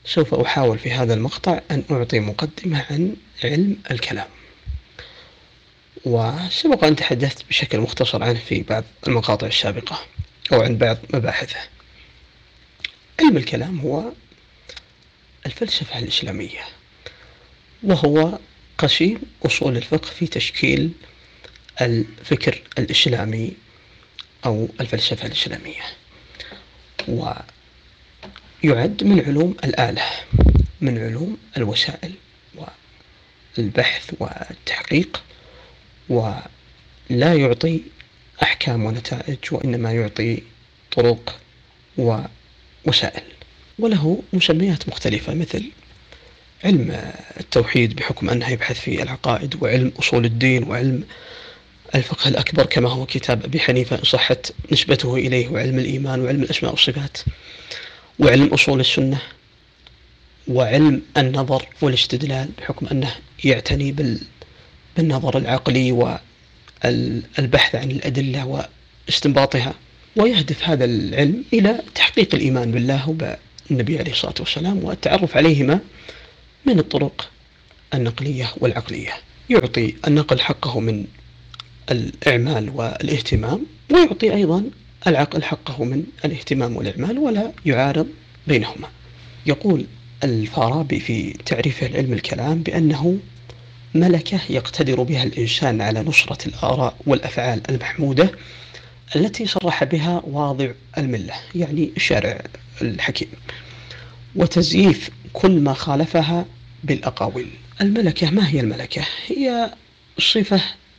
سوف أحاول في هذا المقطع أن أعطي مقدمة عن علم الكلام، وسبق أن تحدثت بشكل مختصر عنه في بعض المقاطع السابقة أو عن بعض مباحثه. علم الكلام هو الفلسفة الإسلامية، وهو قسيم أصول الفقه في تشكيل الفكر الإسلامي أو الفلسفة الإسلامية، ويعد من علوم الآلة، من علوم الوسائل والبحث والتحقيق، ولا يعطي أحكام ونتائج، وإنما يعطي طرق ووسائل، وله مسميات مختلفة مثل علم التوحيد بحكم أنه يبحث في العقائد، وعلم أصول الدين، وعلم الفقه الأكبر كما هو كتاب أبي حنيفة إن صحت نسبته إليه، وعلم الإيمان، وعلم الأسماء والصفات، وعلم أصول السنة، وعلم النظر والاستدلال بحكم أنه يعتني بالنظر العقلي والبحث عن الأدلة واستنباطها، ويهدف هذا العلم إلى تحقيق الإيمان بالله وبالنبي عليه الصلاة والسلام والتعرف عليهما من الطرق النقلية والعقلية. يعطي النقل حقه من الإعمال والاهتمام، ويعطي أيضا العقل حقه من الاهتمام والإعمال، ولا يعارض بينهما. يقول الفارابي في تعريفه لعلم الكلام بأنه ملكة يقتدر بها الإنسان على نصرة الآراء والأفعال المحمودة التي صرح بها واضع الملة، يعني الشارع الحكيم، وتزييف كل ما خالفها بالأقاويل. الملكة، ما هي الملكة؟ هي صفة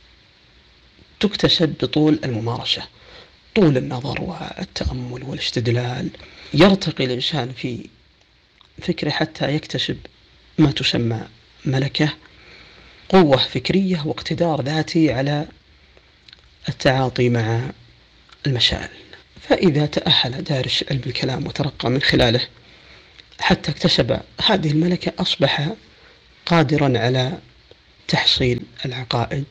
تكتسب بطول الممارسة، طول النظر والتأمل والاستدلال. يرتقي الإنسان في فكره حتى يكتسب ما تسمى ملكة، قوة فكرية واقتدار ذاتي على التعاطي مع المسائل. فإذا تأهل دارس علم الكلام وترقى من خلاله حتى اكتسب هذه الملكة، أصبح قادرا على تحصيل العقائد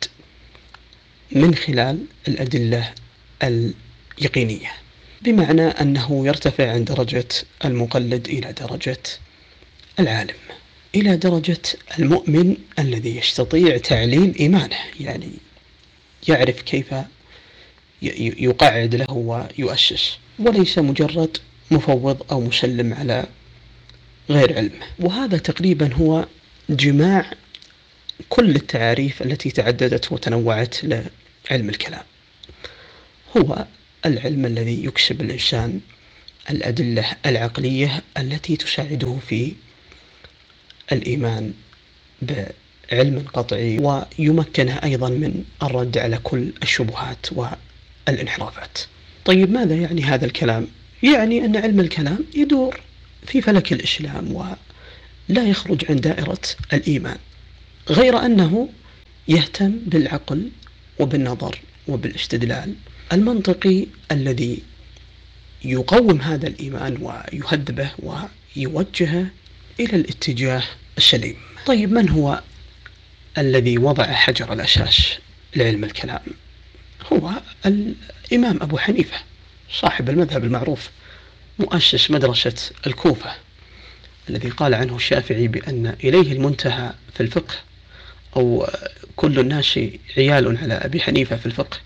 من خلال الأدلة اليقينية، بمعنى أنه يرتفع عن درجة المقلد إلى درجة العالم، إلى درجة المؤمن الذي يستطيع تعليل إيمانه، يعني يعرف كيف يقعد له ويؤسس، وليس مجرد مفوض أو مسلم على غير علم. وهذا تقريبا هو جماع كل التعاريف التي تعددت وتنوعت لعلم الكلام. هو العلم الذي يكسب الإنسان الأدلة العقلية التي تساعده في الإيمان بعلم قطعي، ويمكنه أيضا من الرد على كل الشبهات والانحرافات. طيب ماذا يعني هذا الكلام؟ يعني أن علم الكلام يدور في فلك الإسلام ولا يخرج عن دائرة الإيمان، غير أنه يهتم بالعقل وبالنظر وبالاستدلال المنطقي الذي يقوم هذا الإيمان ويهذبه ويوجهه إلى الاتجاه السليم. طيب من هو الذي وضع حجر الأساس لعلم الكلام؟ هو الإمام أبو حنيفة صاحب المذهب المعروف، مؤسس مدرسة الكوفة، الذي قال عنه الشافعي بأن إليه المنتهى في الفقه، أو كل الناس عيال على أبي حنيفة في الفقه.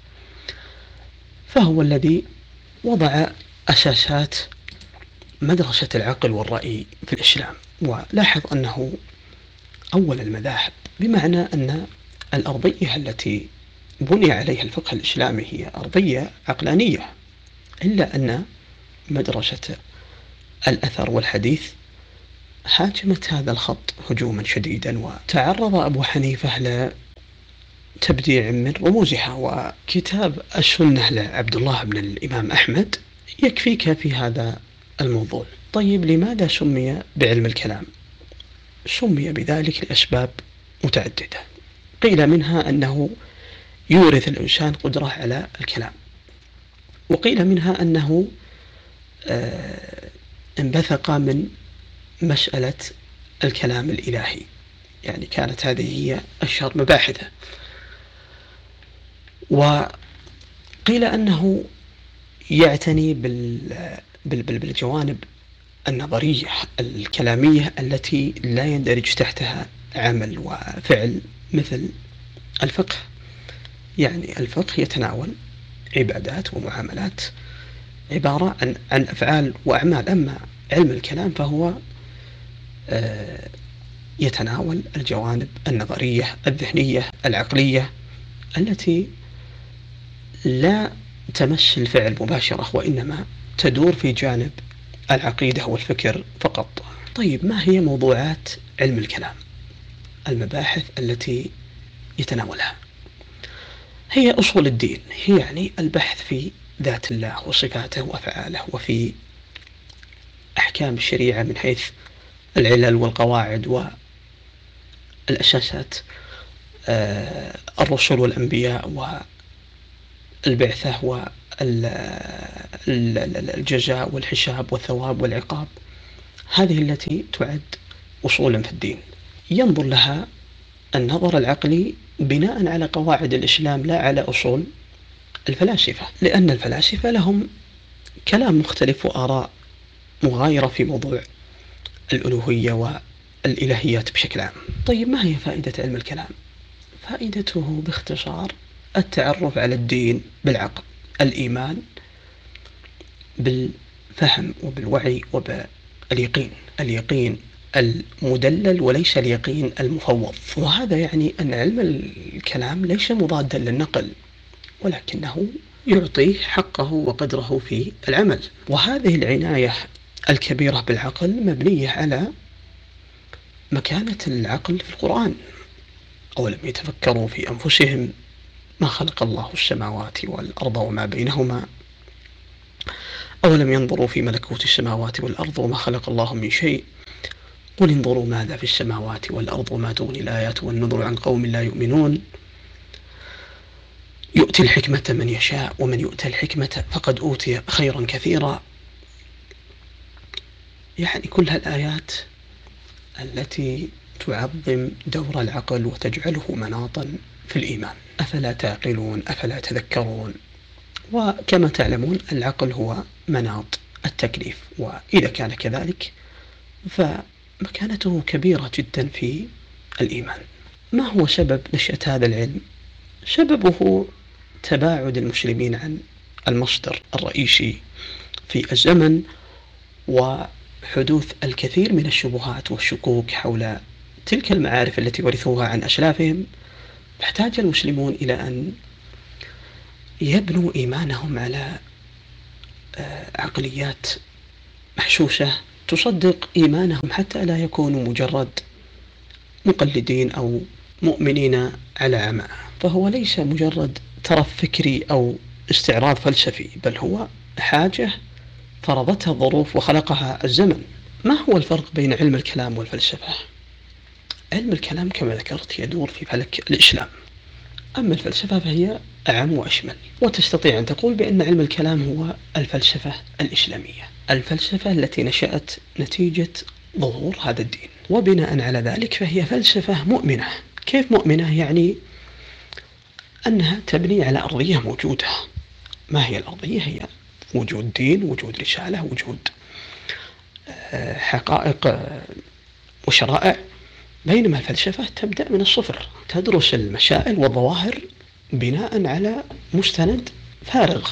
فهو الذي وضع أساسات مدرسة العقل والرأي في الإسلام. ولاحظ أنه أول المذاهب، بمعنى أن الأرضية التي بني عليها الفقه الإسلامي هي أرضية عقلانية، إلا أن مدرسة الأثر والحديث هاجمت هذا الخط هجوما شديدا، وتعرض أبو حنيفة لتبديع من رموزها. وكتاب السنة لعبد الله بن الإمام أحمد يكفيك في هذا الموضوع. طيب لماذا سمي بعلم الكلام؟ سمي بذلك لأسباب متعددة، قيل منها أنه يورث الإنسان قدرة على الكلام، وقيل منها أنه انبثق من مسألة الكلام الإلهي، يعني كانت هذه هي أشهر مباحثه. وقيل أنه يعتني بالجوانب النظرية الكلامية التي لا يندرج تحتها عمل وفعل مثل الفقه. يعني الفقه يتناول عبادات ومعاملات عبارة عن أفعال وأعمال، أما علم الكلام فهو يتناول الجوانب النظرية الذهنية العقلية التي لا تمس الفعل مباشرة، وإنما تدور في جانب العقيدة والفكر فقط. طيب، ما هي موضوعات علم الكلام؟ المباحث التي يتناولها هي أصول الدين، هي يعني البحث في ذات الله وصفاته وأفعاله، وفي أحكام الشريعة من حيث العلل والقواعد والأساسات، الرسل والأنبياء والبعثة والجزاء والحساب والثواب والعقاب. هذه التي تعد أصولا في الدين، ينظر لها النظر العقلي بناء على قواعد الإسلام لا على أصول الفلاسفة، لأن الفلاسفة لهم كلام مختلف وآراء مغايرة في موضوع الألوهية والإلهيات بشكل عام. طيب، ما هي فائدة علم الكلام؟ فائدته باختصار التعرف على الدين بالعقل، الإيمان بالفهم وبالوعي وباليقين، اليقين المدلل وليس اليقين المفوض. وهذا يعني أن علم الكلام ليس مضادا للنقل، ولكنه يعطيه حقه وقدره في العمل. وهذه العناية الكبيرة بالعقل مبنية على مكانة العقل في القرآن. أولم يتفكروا في أنفسهم ما خلق الله السماوات والأرض وما بينهما، أولم ينظروا في ملكوت السماوات والأرض وما خلق الله من شيء، قل انظروا ماذا في السماوات والأرض وما تغني الآيات والنذر عن قوم لا يؤمنون، يؤتي الحكمة من يشاء ومن يؤتى الحكمة فقد أوتي خيرا كثيرا. يعني كل هالآيات التي تعظم دور العقل وتجعله مناطا في الإيمان. أفلا تعقلون؟ أفلا تذكرون؟ وكما تعلمون العقل هو مناط التكليف، وإذا كان كذلك فمكانته كبيرة جدا في الإيمان. ما هو سبب نشأة هذا العلم؟ سببه تباعد المسلمين عن المصدر الرئيسي في الزمن، وحدوث الكثير من الشبهات والشكوك حول تلك المعارف التي ورثوها عن أسلافهم. فاحتاج المسلمون إلى أن يبنوا إيمانهم على عقليات محشوشة تصدق إيمانهم، حتى لا يكونوا مجرد مقلدين أو مؤمنين على عمى. فهو ليس مجرد ترف فكري أو استعراض فلسفي، بل هو حاجة فرضتها الظروف وخلقها الزمن. ما هو الفرق بين علم الكلام والفلسفة؟ علم الكلام كما ذكرت يدور في فلك الإسلام، أما الفلسفة فهي أعم وأشمل، وتستطيع أن تقول بأن علم الكلام هو الفلسفة الإسلامية، الفلسفة التي نشأت نتيجة ظهور هذا الدين، وبناء على ذلك فهي فلسفة مؤمنة. كيف مؤمنة؟ يعني أنها تبني على أرضية موجودة. ما هي الأرضية؟ هي وجود دين، وجود رسالة، وجود حقائق وشرائع. بينما الفلسفة تبدأ من الصفر، تدرس المسائل والظواهر بناء على مستند فارغ.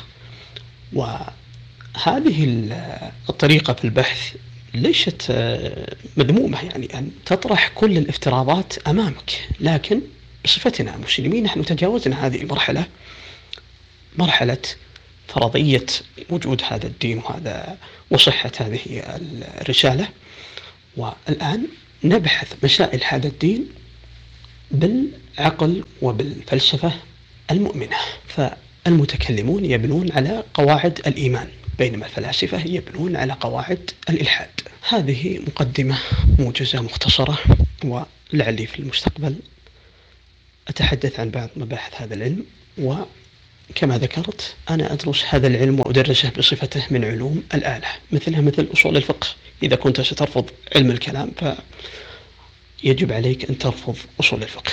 وهذه الطريقة في البحث ليست مذمومة، يعني أن تطرح كل الافتراضات أمامك، لكن بصفتنا مسلمين نحن تجاوزنا هذه المرحلة، مرحلة فرضية وجود هذا الدين وصحة هذه الرسالة، والآن نبحث مسائل هذا الدين بالعقل وبالفلسفة المؤمنة. فالمتكلمون يبنون على قواعد الإيمان، بينما الفلاسفة يبنون على قواعد الإلحاد. هذه مقدمة موجزة مختصرة، ولعلي في المستقبل أتحدث عن بعض مباحث هذا العلم. وكما ذكرت أنا أدرس هذا العلم وأدرسه بصفته من علوم الآلة، مثل أصول الفقه. إذا كنت سترفض علم الكلام فيجب عليك أن ترفض أصول الفقه.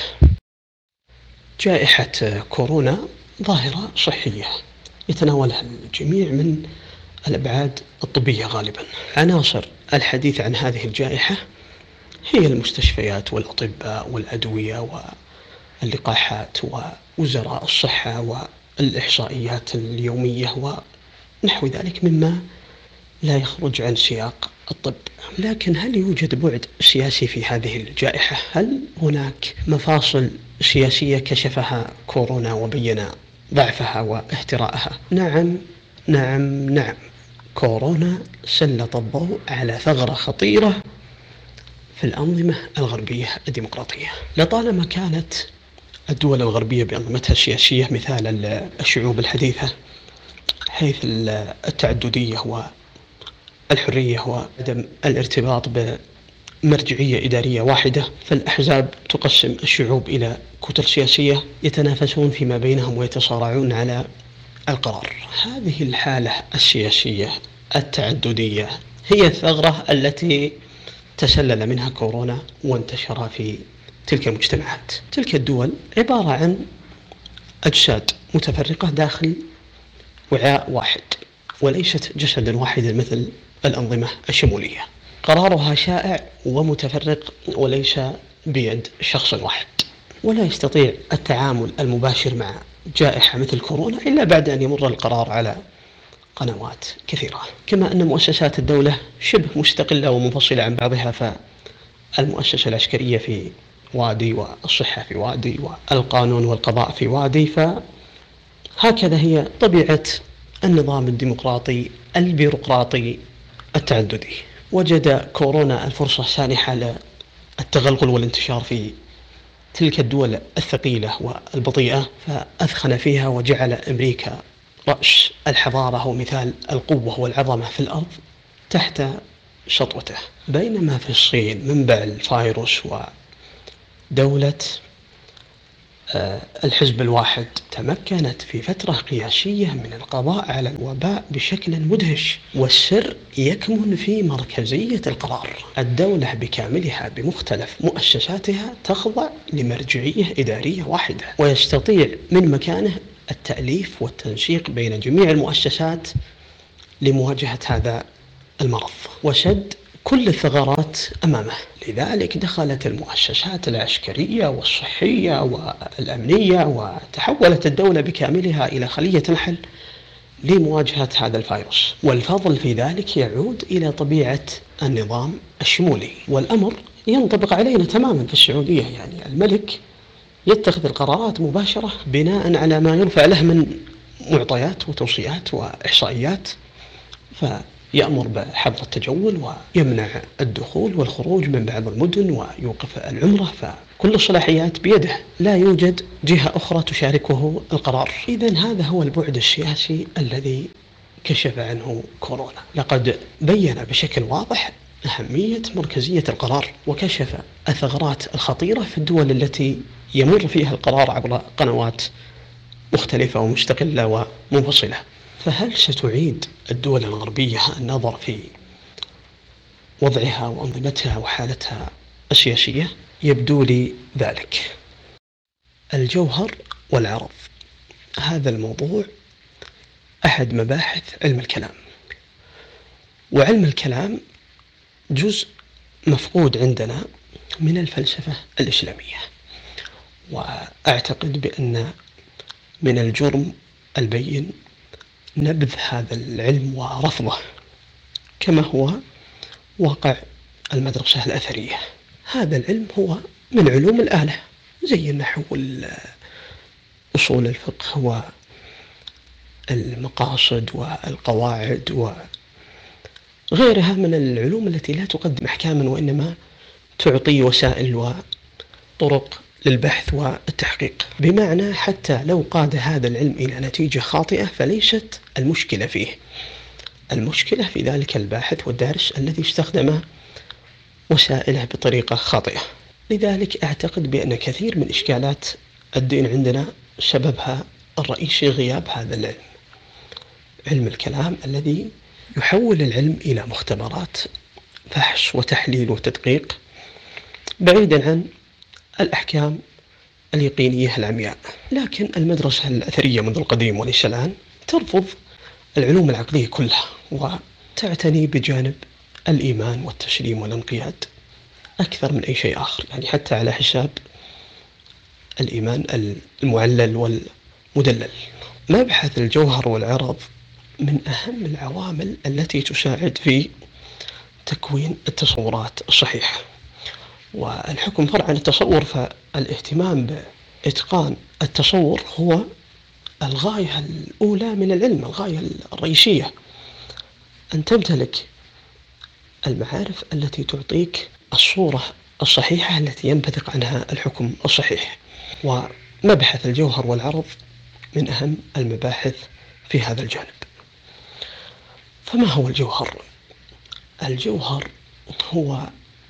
جائحة كورونا ظاهرة صحية يتناولها الجميع من الأبعاد الطبية غالبا. عناصر الحديث عن هذه الجائحة هي المستشفيات والأطباء والأدوية واللقاحات ووزراء الصحة والإحصائيات اليومية ونحو ذلك مما لا يخرج عن سياق الطب. لكن هل يوجد بعد سياسي في هذه الجائحة؟ هل هناك مفاصل سياسية كشفها كورونا وبين ضعفها واهتراءها؟ نعم. كورونا سلط الضوء على ثغرة خطيرة في الأنظمة الغربية الديمقراطية. لطالما كانت الدول الغربية بأنظمتها السياسية مثالا للشعوب الحديثة، حيث التعددية والحرية وعدم الارتباط بمرجعية إدارية واحدة، فالأحزاب تقسم الشعوب إلى كتل سياسية يتنافسون فيما بينهم ويتصارعون على القرار. هذه الحالة السياسية التعددية هي الثغرة التي تسلل منها كورونا وانتشر في تلك المجتمعات. تلك الدول عبارة عن أجساد متفرقة داخل وعاء واحد، وليست جسدا واحدا مثل الأنظمة الشمولية. قرارها شائع ومتفرق وليس بيد شخص واحد، ولا يستطيع التعامل المباشر مع جائحة مثل كورونا إلا بعد أن يمر القرار على قنوات كثيرة. كما أن مؤسسات الدولة شبه مستقلة ومنفصلة عن بعضها، فالمؤسسة العسكرية في وادي والصحة في وادي والقانون والقضاء في وادي، فهكذا هي طبيعة النظام الديمقراطي البيروقراطي التعددي. وجد كورونا الفرصة سانحة للتغلغل والانتشار في تلك الدول الثقيلة والبطيئة، فأثخن فيها وجعل أمريكا رأس الحضارة ومثال القوة والعظمة في الأرض تحت سطوته. بينما في الصين منبع الفيروس ودولة الحزب الواحد تمكنت في فترة قياسية من القضاء على الوباء بشكل مدهش، والسر يكمن في مركزية القرار. الدولة بكاملها بمختلف مؤسساتها تخضع لمرجعية إدارية واحدة، ويستطيع من مكانه التأليف والتنسيق بين جميع المؤسسات لمواجهة هذا المرض وسد كل الثغرات أمامه. لذلك دخلت المؤسسات العسكرية والصحية والأمنية، وتحولت الدولة بكاملها إلى خلية نحل لمواجهة هذا الفيروس. والفضل في ذلك يعود إلى طبيعة النظام الشمولي، والأمر ينطبق علينا تماما في السعودية. يعني الملك يتخذ القرارات مباشرة بناء على ما يرفع له من معطيات وتوصيات وإحصائيات، فيأمر بحظر التجول ويمنع الدخول والخروج من بعض المدن ويوقف العمرة، فكل الصلاحيات بيده، لا يوجد جهة أخرى تشاركه القرار. إذن هذا هو البعد السياسي الذي كشف عنه كورونا. لقد بين بشكل واضح أهمية مركزية القرار، وكشف الثغرات الخطيرة في الدول التي يمر فيها القرار عبر قنوات مختلفة ومستقلة ومنفصلة. فهل ستعيد الدول الغربية النظر في وضعها وأنظمتها وحالتها السياسية؟ يبدو لي ذلك. الجوهر والعرض، هذا الموضوع أحد مباحث علم الكلام، وعلم الكلام جزء مفقود عندنا من الفلسفة الإسلامية، وأعتقد بأن من الجرم البين نبذ هذا العلم ورفضه كما هو واقع المدرسة الأثرية. هذا العلم هو من علوم الآلة زي النحو وأصول الفقه والمقاصد والقواعد وغيرها من العلوم التي لا تقدم أحكاما وإنما تعطي وسائل وطرق للبحث والتحقيق. بمعنى حتى لو قاد هذا العلم إلى نتيجة خاطئة فليست المشكلة فيه، المشكلة في ذلك الباحث والدارس الذي استخدم وسائله بطريقة خاطئة. لذلك أعتقد بأن كثير من إشكالات الدين عندنا سببها الرئيسي غياب هذا العلم، علم الكلام الذي يحول العلم إلى مختبرات فحص وتحليل وتدقيق بعيدا عن الأحكام اليقينية العمياء. لكن المدرسة الأثرية منذ القديم وليس الآن ترفض العلوم العقلية كلها وتعتني بجانب الإيمان والتسليم والانقياد أكثر من أي شيء آخر، يعني حتى على حساب الإيمان المعلل والمدلل. مبحث الجوهر والعرض من أهم العوامل التي تساعد في تكوين التصورات الصحيحة، والحكم فرع عن التصور، فالاهتمام بإتقان التصور هو الغاية الأولى من العلم، الغاية الرئيسية، أن تمتلك المعارف التي تعطيك الصورة الصحيحة التي ينبثق عنها الحكم الصحيح. ومبحث الجوهر والعرض من أهم المباحث في هذا الجانب. فما هو الجوهر؟ الجوهر هو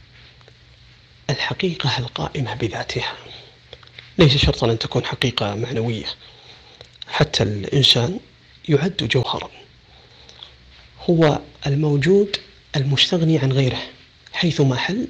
الحقيقة القائمة بذاتها، ليس شرطا أن تكون حقيقة معنوية، حتى الإنسان يعد جوهرا، هو الموجود المستغني عن غيره حيثما حل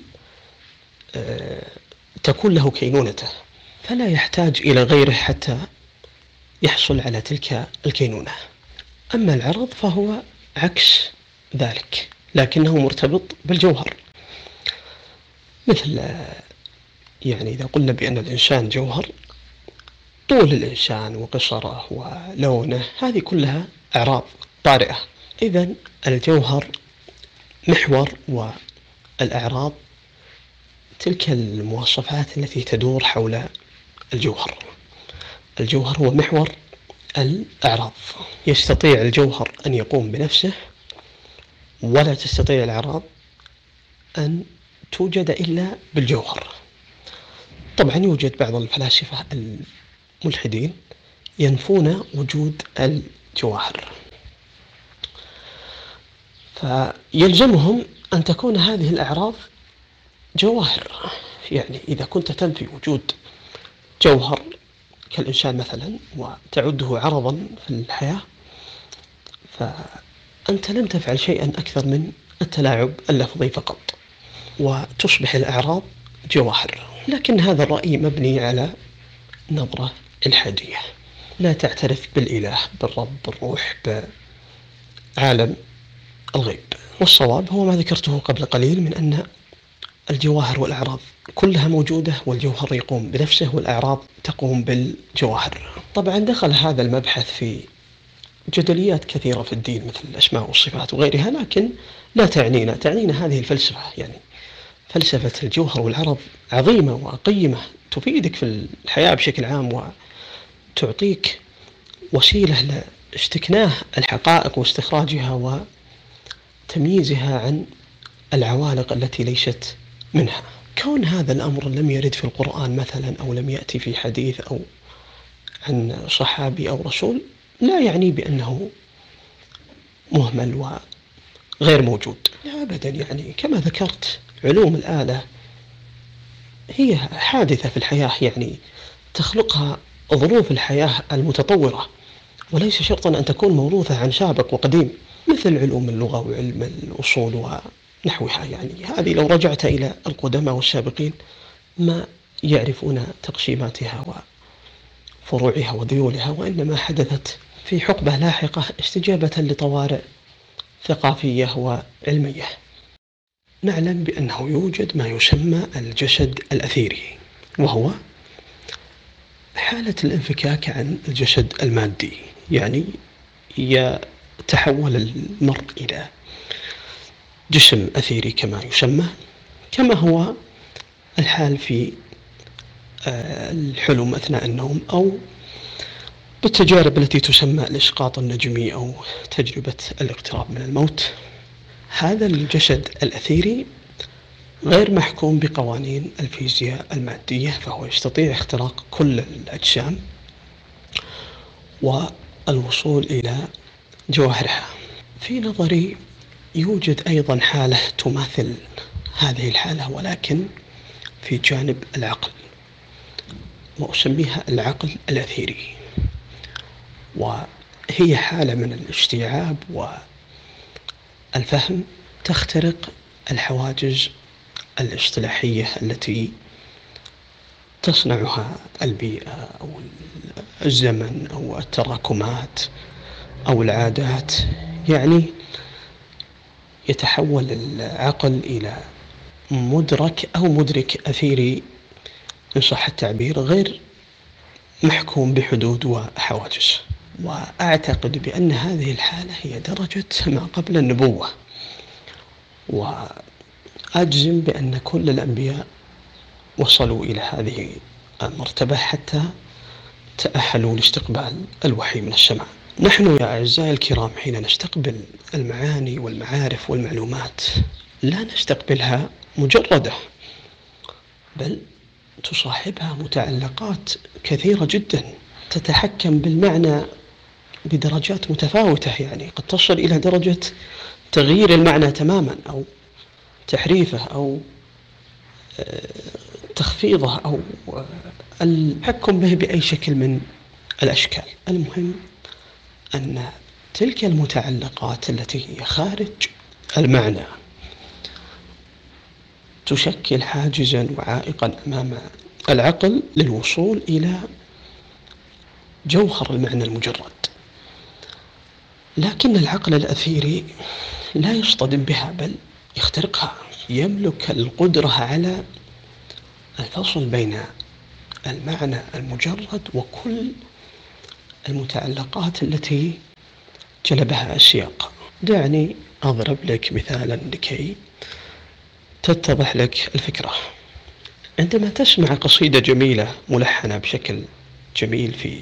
تكون له كينونته، فلا يحتاج إلى غيره حتى يحصل على تلك الكينونة. أما العرض فهو عكس ذلك، لكنه مرتبط بالجوهر، مثل يعني إذا قلنا بأن الإنسان جوهر، طول الإنسان وقصره ولونه هذه كلها أعراض طارئة. إذن الجوهر محور، والأعراض تلك المواصفات التي تدور حول الجوهر. الجوهر هو محور الأعراض. يستطيع الجوهر أن يقوم بنفسه، ولا تستطيع الأعراض أن توجد إلا بالجوهر. طبعا يوجد بعض الفلاسفة الملحدين ينفون وجود الجواهر، فيلزمهم أن تكون هذه الأعراض جواهر. يعني إذا كنت تنفي وجود جوهر كالإنسان مثلا وتعده عرضا في الحياة، فأنت لم تفعل شيئا أكثر من التلاعب اللفظي فقط، وتصبح الأعراض جواهر. لكن هذا الرأي مبني على نظرة إلحادية، لا تعترف بالإله، بالرب، بالروح، بعالم الغيب. والصواب هو ما ذكرته قبل قليل من أن الجواهر والأعراض كلها موجودة، والجوهر يقوم بنفسه والأعراض تقوم بالجواهر. طبعا دخل هذا المبحث في جدليات كثيرة في الدين مثل الأسماء والصفات وغيرها، لكن لا تعنينا هذه الفلسفة. يعني فلسفة الجوهر والعرض عظيمة وقيمة، تفيدك في الحياة بشكل عام، وتعطيك وسيلة لاستكناه الحقائق واستخراجها وتمييزها عن العوالق التي ليست منها. كون هذا الأمر لم يرد في القرآن مثلا، أو لم يأتي في حديث أو عن صحابي أو رسول، لا يعني بأنه مهمل وغير موجود، لا أبدا. يعني كما ذكرت، علوم الآلة هي حادثة في الحياة، يعني تخلقها ظروف الحياة المتطورة، وليس شرطا أن تكون موروثة عن سابق وقديم، مثل علوم اللغة وعلم الأصول ونحوها. يعني هذه لو رجعت إلى القدماء والسابقين ما يعرفون تقسيماتها وفروعها وذيولها، وإنما حدثت في حقبة لاحقة استجابة لطوارئ ثقافية وعلمية. نعلم بأنه يوجد ما يسمى الجسد الأثيري، وهو حالة الانفكاك عن الجسد المادي، يعني يتحول المرء إلى جسم أثيري كما يسمى، كما هو الحال في الحلم أثناء النوم، أو بالتجارب التي تسمى الإسقاط النجمي أو تجربة الاقتراب من الموت. هذا الجسد الأثيري غير محكوم بقوانين الفيزياء المادية، فهو يستطيع اختراق كل الأجسام والوصول إلى جواهرها. في نظري يوجد أيضا حالة تماثل هذه الحالة، ولكن في جانب العقل، وأسميها العقل الأثيري، وهي حالة من الاستيعاب والفهم تخترق الحواجز الاصطلاحية التي تصنعها البيئة أو الزمن أو التراكمات أو العادات. يعني يتحول العقل إلى مدرك أو مدرك أثيري إن صح التعبير، غير محكوم بحدود وحواجز. وأعتقد بأن هذه الحالة هي درجة ما قبل النبوة، وأجزم بأن كل الأنبياء وصلوا إلى هذه المرتبة حتى تأهلوا لاستقبال الوحي من السماء. نحن يا أعزائي الكرام حين نستقبل المعاني والمعارف والمعلومات لا نستقبلها مجردة، بل تصاحبها متعلقات كثيرة جدا تتحكم بالمعنى بدرجات متفاوتة، يعني قد تصل إلى درجة تغيير المعنى تماما أو تحريفه أو تخفيضه أو التحكم به بأي شكل من الأشكال. المهم أن تلك المتعلقات التي هي خارج المعنى تشكل حاجزا وعائقا أمام العقل للوصول إلى جوهر المعنى المجرد. لكن العقل الأثيري لا يصطدم بها بل يخترقها، يملك القدرة على الفصل بين المعنى المجرد وكل المتعلقات التي جلبها السياق. دعني أضرب لك مثالا لكي تتضح لك الفكرة. عندما تسمع قصيدة جميلة ملحنة بشكل جميل في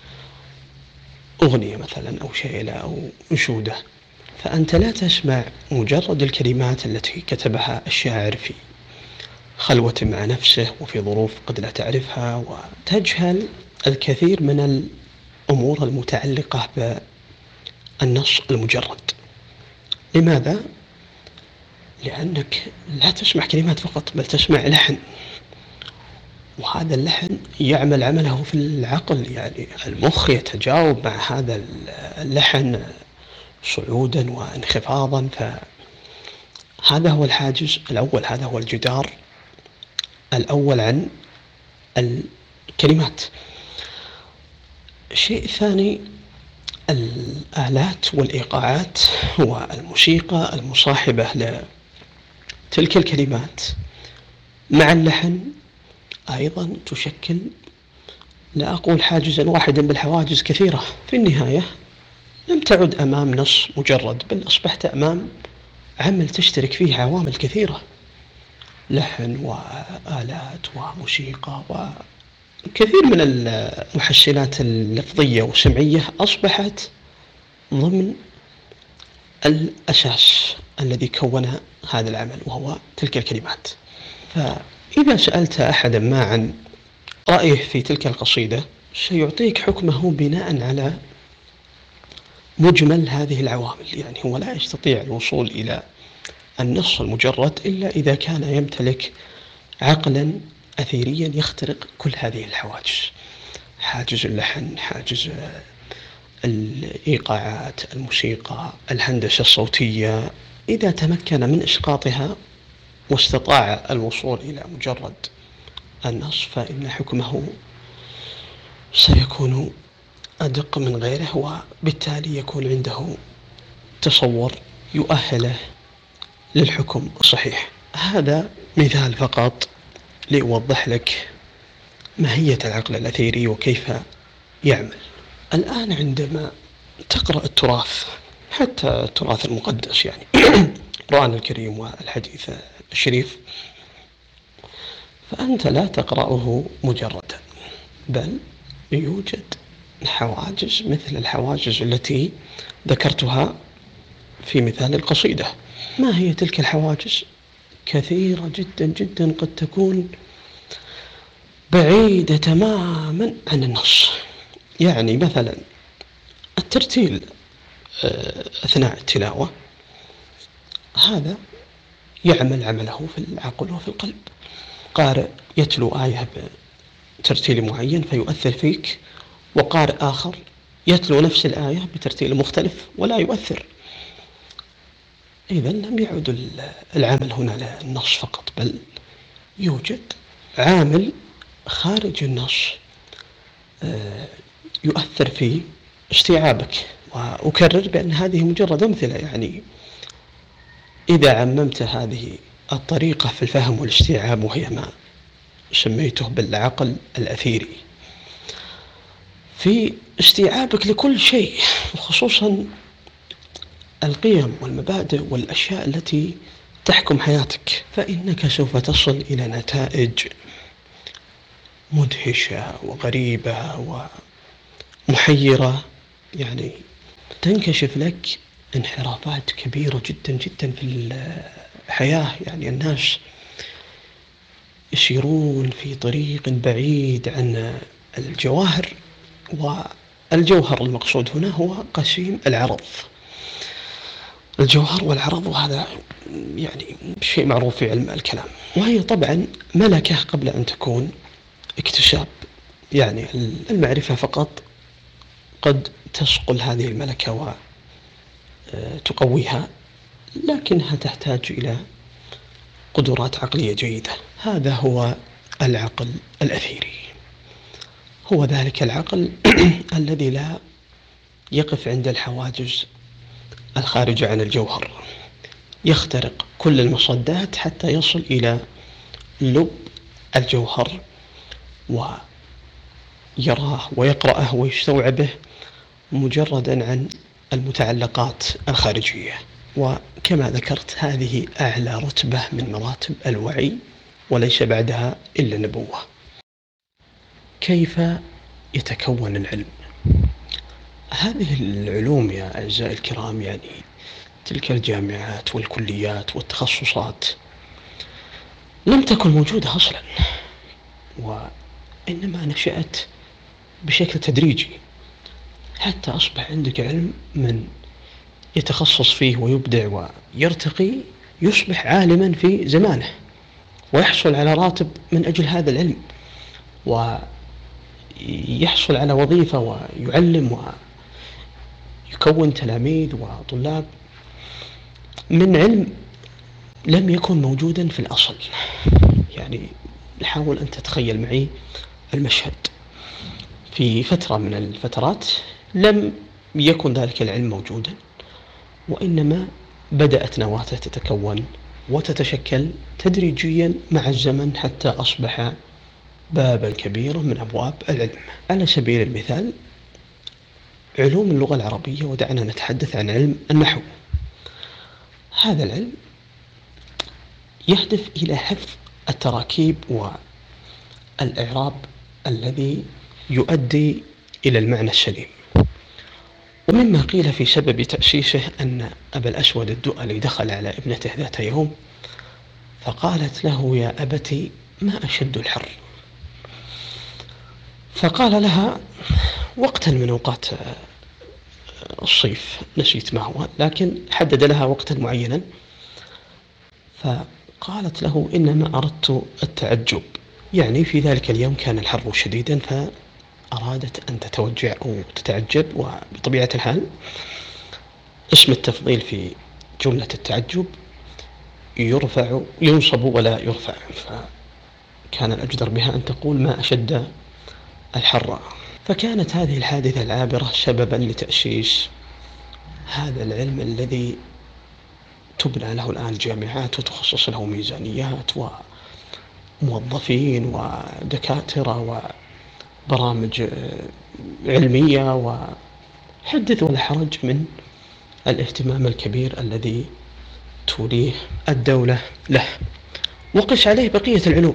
أغنية مثلا أو شعر أو أنشودة، فأنت لا تسمع مجرد الكلمات التي كتبها الشاعر في خلوة مع نفسه وفي ظروف قد لا تعرفها، وتجهل الكثير من الأمور المتعلقة بالنص المجرد. لماذا؟ لأنك لا تسمع كلمات فقط بل تسمع لحن، وهذا اللحن يعمل عمله في العقل، يعني المخ يتجاوب مع هذا اللحن صعودا وانخفاضا. فهذا هو الحاجز الأول، هذا هو الجدار الأول عن الكلمات. الشيء الثاني الآلات والإيقاعات والموسيقى المصاحبة لتلك الكلمات مع اللحن أيضا تشكل، لا أقول حاجزا واحدا بل حواجز كثيرة. في النهاية لم تعد أمام نص مجرد بل أصبحت أمام عمل تشترك فيه عوامل كثيرة، لحن وآلات وموسيقى وكثير من المحسنات اللفظية والسمعية أصبحت ضمن الأساس الذي كون هذا العمل وهو تلك الكلمات. فإذا سألت أحدا ما عن رأيه في تلك القصيدة سيعطيك حكمه بناء على مجمل هذه العوامل، يعني هو لا يستطيع الوصول إلى النص المجرد إلا إذا كان يمتلك عقلا أثيريا يخترق كل هذه الحواجز، حاجز اللحن، حاجز الإيقاعات، الموسيقى، الهندسة الصوتية. إذا تمكن من إسقاطها واستطاع الوصول إلى مجرد النص فإن حكمه سيكون أدق من غيره، وبالتالي يكون عنده تصور يؤهله للحكم الصحيح. هذا مثال فقط لأوضح لك ماهية العقل الأثيري وكيف يعمل. الآن عندما تقرأ التراث، حتى التراث المقدس يعني القرآن الكريم والحديث الشريف، فأنت لا تقرأه مجردا بل يوجد حواجز مثل الحواجز التي ذكرتها في مثال القصيدة. ما هي تلك الحواجز؟ كثيرة جدا جدا، قد تكون بعيدة تماما عن النص. يعني مثلا الترتيل أثناء التلاوة هذا يعمل عمله في العقل وفي القلب. قارئ يتلو آية بترتيل معين فيؤثر فيك، وقارئ آخر يتلو نفس الآية بترتيل مختلف ولا يؤثر. إذن لم يعد العمل هنا للنص فقط بل يوجد عامل خارج النص يؤثر في استيعابك. وأكرر بأن هذه مجرد أمثلة، يعني إذا عممت هذه الطريقة في الفهم والاستيعاب، وهي ما سميته بالعقل الأثيري، في استيعابك لكل شيء، وخصوصا القيم والمبادئ والأشياء التي تحكم حياتك، فإنك سوف تصل إلى نتائج مدهشة وغريبة ومحيرة. يعني تنكشف لك انحرافات كبيرة جدا جدا في الحياة. يعني الناس يسيرون في طريق بعيد عن الجواهر، والجوهر المقصود هنا هو قسيم العرض، الجوهر والعرض، وهذا يعني شيء معروف في علم الكلام. وهي طبعا ملكة قبل أن تكون اكتساب. يعني المعرفة فقط قد تصقل هذه الملكة وتقويها، لكنها تحتاج إلى قدرات عقلية جيدة. هذا هو العقل الأثيري، هو ذلك العقل الذي لا يقف عند الحواجز الخارجة عن الجوهر، يخترق كل المصدات حتى يصل إلى لب الجوهر ويراه ويقرأه ويستوعبه مجردا عن المتعلقات الخارجية. وكما ذكرت، هذه أعلى رتبة من مراتب الوعي، وليس بعدها إلا النبوة. كيف يتكون العلم؟ هذه العلوم يا أعزائي الكرام، يعني تلك الجامعات والكليات والتخصصات لم تكن موجودة أصلا، وإنما نشأت بشكل تدريجي حتى أصبح عندك علم من يتخصص فيه ويبدع ويرتقي، يصبح عالما في زمانه ويحصل على راتب من أجل هذا العلم، ويحصل على وظيفة ويعلم ويكون تلاميذ وطلاب من علم لم يكن موجودا في الأصل. يعني حاول أن تتخيل معي المشهد. في فترة من الفترات لم يكن ذلك العلم موجودا، وإنما بدأت نواته تتكون وتتشكل تدريجيا مع الزمن حتى أصبح بابا كبيرا من أبواب العلم. على سبيل المثال علوم اللغة العربية، ودعنا نتحدث عن علم النحو. هذا العلم يهدف إلى حفظ التراكيب والإعراب الذي يؤدي إلى المعنى السليم. ومما قيل في سبب تأسيسه أن أبا الأسود الدؤلي دخل على ابنته ذات يوم فقالت له: يا أبتي، ما أشد الحر؟ فقال لها وقتا من أوقات الصيف، نسيت ما هو، لكن حدد لها وقتا معينا، فقالت له: إنما أردت التعجب. يعني في ذلك اليوم كان الحر شديدا، فأرادت أن تتوجع أو تتعجب. وبطبيعة الحال اسم التفضيل في جملة التعجب ينصب ولا يرفع، فكان الأجدر بها أن تقول: ما أشد الحر. فكانت هذه الحادثة العابرة سببا لتأسيس هذا العلم الذي تبنى له الآن جامعات وتخصص له ميزانيات وموظفين ودكاترة وبرامج علمية، وحدث ولا حرج من الاهتمام الكبير الذي توليه الدولة له. وقس عليه بقية العلوم.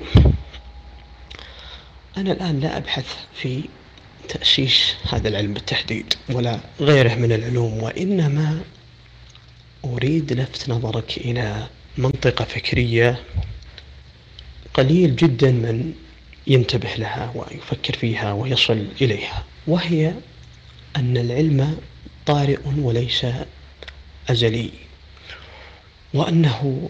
أنا الآن لا أبحث في تأسيس هذا العلم بالتحديد ولا غيره من العلوم، وإنما أريد لفت نظرك إلى منطقة فكرية قليل جدا من ينتبه لها ويفكر فيها ويصل إليها، وهي أن العلم طارئ وليس أزلي، وأنه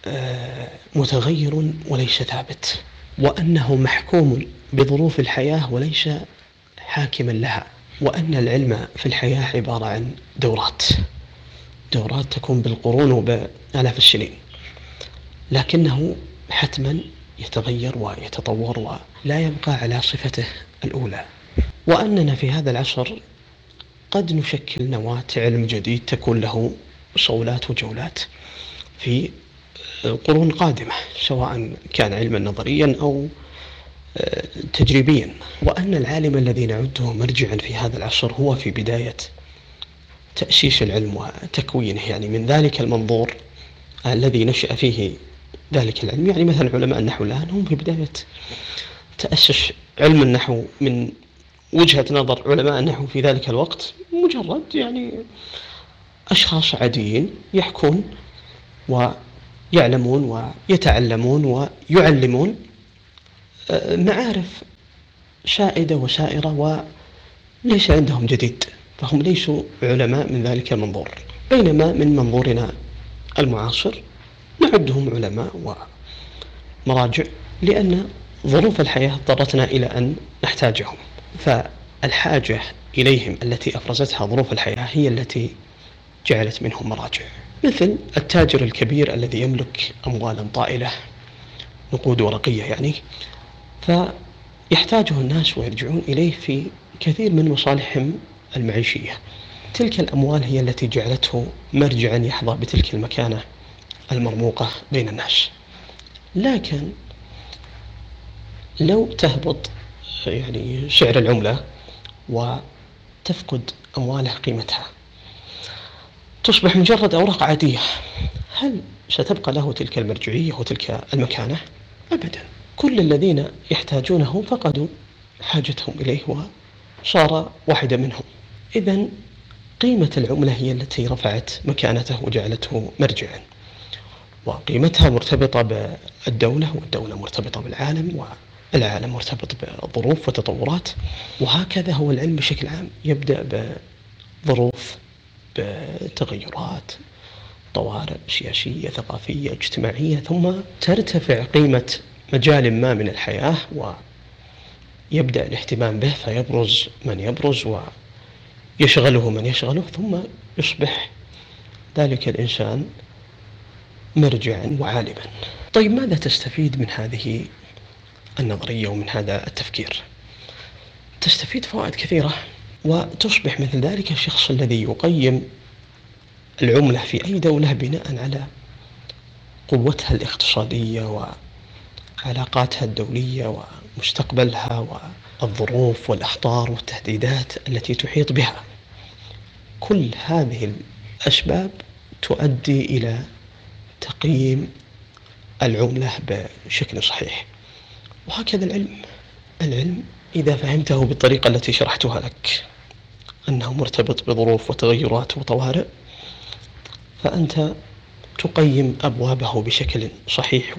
متغير وليس ثابت، وأنه محكوم بظروف الحياة وليس حاكما لها، وأن العلم في الحياة عبارة عن دورات تكون بالقرون وبآلاف السنين، لكنه حتما يتغير ويتطور ولا يبقى على صفته الأولى. وأننا في هذا العصر قد نشكل نواة علم جديد تكون له صولات وجولات، في قرون قادمة، سواء كان علما نظريا أو تجريبيا. وأن العالم الذي نعده مرجعا في هذا العصر هو في بداية تأسيس العلم وتكوينه، يعني من ذلك المنظور الذي نشأ فيه ذلك العلم. يعني مثلا علماء النحو الآن هم في بداية تأسس علم النحو من وجهة نظر علماء النحو في ذلك الوقت، مجرد يعني أشخاص عاديين يحكون ويعلمون ويتعلمون ويعلمون معارف سائدة وسائرة، وليس عندهم جديد، فهم ليسوا علماء من ذلك المنظور. بينما من منظورنا المعاصر نعدهم علماء ومراجع، لأن ظروف الحياة اضطرتنا إلى أن نحتاجهم، فالحاجة إليهم التي أفرزتها ظروف الحياة هي التي جعلت منهم مراجع. مثل التاجر الكبير الذي يملك أموالا طائلة، نقود ورقية يعني، فيحتاجه الناس ويرجعون إليه في كثير من مصالحهم المعيشية. تلك الأموال هي التي جعلته مرجعا يحظى بتلك المكانة المرموقة بين الناس. لكن لو تهبط يعني سعر العملة وتفقد أمواله قيمتها، تصبح مجرد أوراق عادية، هل ستبقى له تلك المرجعية وتلك المكانة؟ أبدا. كل الذين يحتاجونه فقدوا حاجتهم إليه وصار واحدا منهم. إذن قيمة العملة هي التي رفعت مكانته وجعلته مرجعا، وقيمتها مرتبطة بالدولة، والدولة مرتبطة بالعالم، والعالم مرتبط بظروف وتطورات. وهكذا هو العلم بشكل عام، يبدأ بظروف، بتغيرات، طوارئ سياسية ثقافية اجتماعية، ثم ترتفع قيمة مجال ما من الحياة ويبدأ الاهتمام به، فيبرز من يبرز ويشغله من يشغله، ثم يصبح ذلك الإنسان مرجعا وعالما. طيب ماذا تستفيد من هذه النظرية ومن هذا التفكير؟ تستفيد فوائد كثيرة، وتصبح مثل ذلك الشخص الذي يقيم العملة في أي دولة بناء على قوتها الاقتصادية وعلاقاتها الدولية ومستقبلها والظروف والأخطار والتهديدات التي تحيط بها. كل هذه الأسباب تؤدي إلى تقييم العملة بشكل صحيح. وهكذا العلم إذا فهمته بالطريقة التي شرحتها لك، أنه مرتبط بظروف وتغيرات وطوارئ، فأنت تقيم أبوابه بشكل صحيح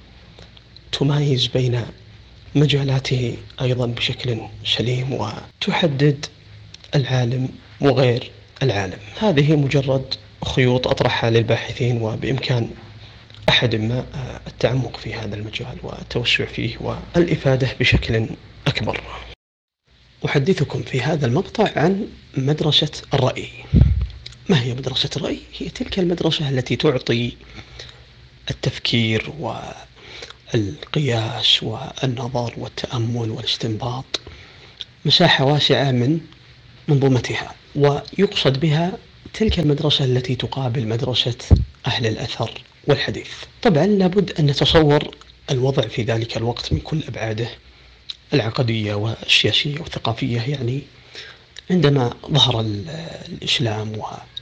وتمايز بين مجالاته أيضا بشكل سليم، وتحدد العالم وغير العالم. هذه مجرد خيوط أطرحها للباحثين، وبإمكان أحد ما التعمق في هذا المجال والتوسع فيه والإفادة بشكل أكبر. أحدثكم في هذا المقطع عن مدرسة الرأي. ما هي مدرسة الرأي؟ هي تلك المدرسة التي تعطي التفكير والقياس والنظر والتأمل والاستنباط مساحة واسعة من منظومتها، ويقصد بها تلك المدرسة التي تقابل مدرسة أهل الأثر والحديث. طبعا لابد أن نتصور الوضع في ذلك الوقت من كل أبعاده العقدية والسياسية والثقافية. يعني عندما ظهر الإسلام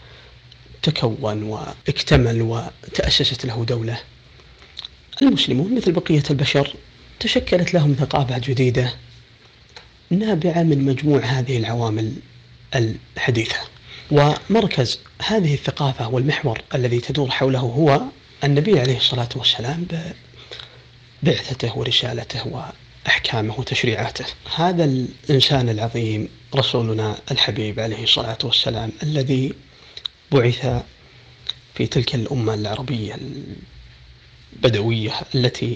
وتكون واكتمل وتأسست له دولة، المسلمون مثل بقية البشر تشكلت لهم ثقافة جديدة نابعة من مجموع هذه العوامل الحديثة. ومركز هذه الثقافة والمحور الذي تدور حوله هو النبي عليه الصلاة والسلام ببعثته ورسالته وأحكامه وتشريعاته. هذا الإنسان العظيم رسولنا الحبيب عليه الصلاة والسلام، الذي بعث في تلك الأمة العربية البدوية التي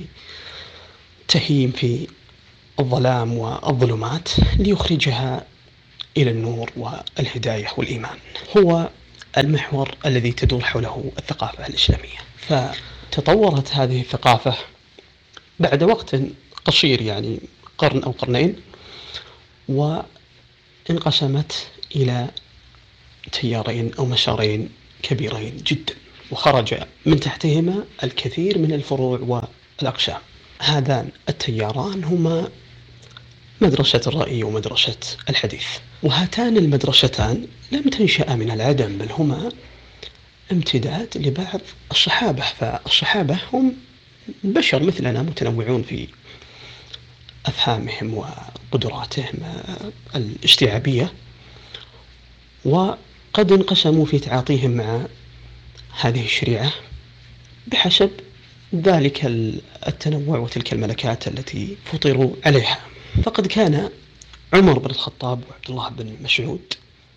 تهيم في الظلام والظلمات ليخرجها إلى النور والهداية والإيمان، هو المحور الذي تدور حوله الثقافة الإسلامية. فتطورت هذه الثقافة بعد وقت قصير، يعني قرن أو قرنين، وانقسمت إلى تيارين أو مسارين كبيرين جدا. وخرج من تحتهما الكثير من الفروع والأقسام. هذان التياران هما مدرسة الرأي ومدرسة الحديث، وهاتان المدرستان لم تنشأ من العدم، بل هما امتداد لبعض الصحابة. فالصحابة هم بشر مثلنا متنوعون في أفهامهم وقدراتهم الاستيعابية، وقد انقسموا في تعاطيهم مع هذه الشريعة بحسب ذلك التنوع وتلك الملكات التي فطروا عليها. فقد كان عمر بن الخطاب وعبد الله بن مسعود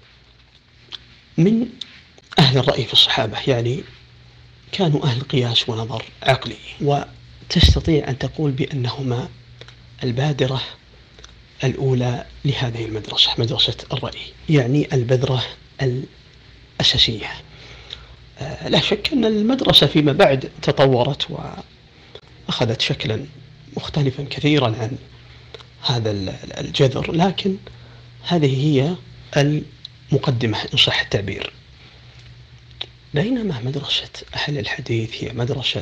من أهل الرأي في الصحابة، يعني كانوا أهل قياس ونظر عقلي، وتستطيع أن تقول بأنهما البادرة الأولى لهذه المدرسة، مدرسة الرأي، يعني البذرة الأساسية. لا شك أن المدرسة فيما بعد تطورت وأخذت شكلا مختلفا كثيرا عن هذا الجذر، لكن هذه هي المقدمة إن صح التعبير. بينما مدرسة أهل الحديث هي مدرسة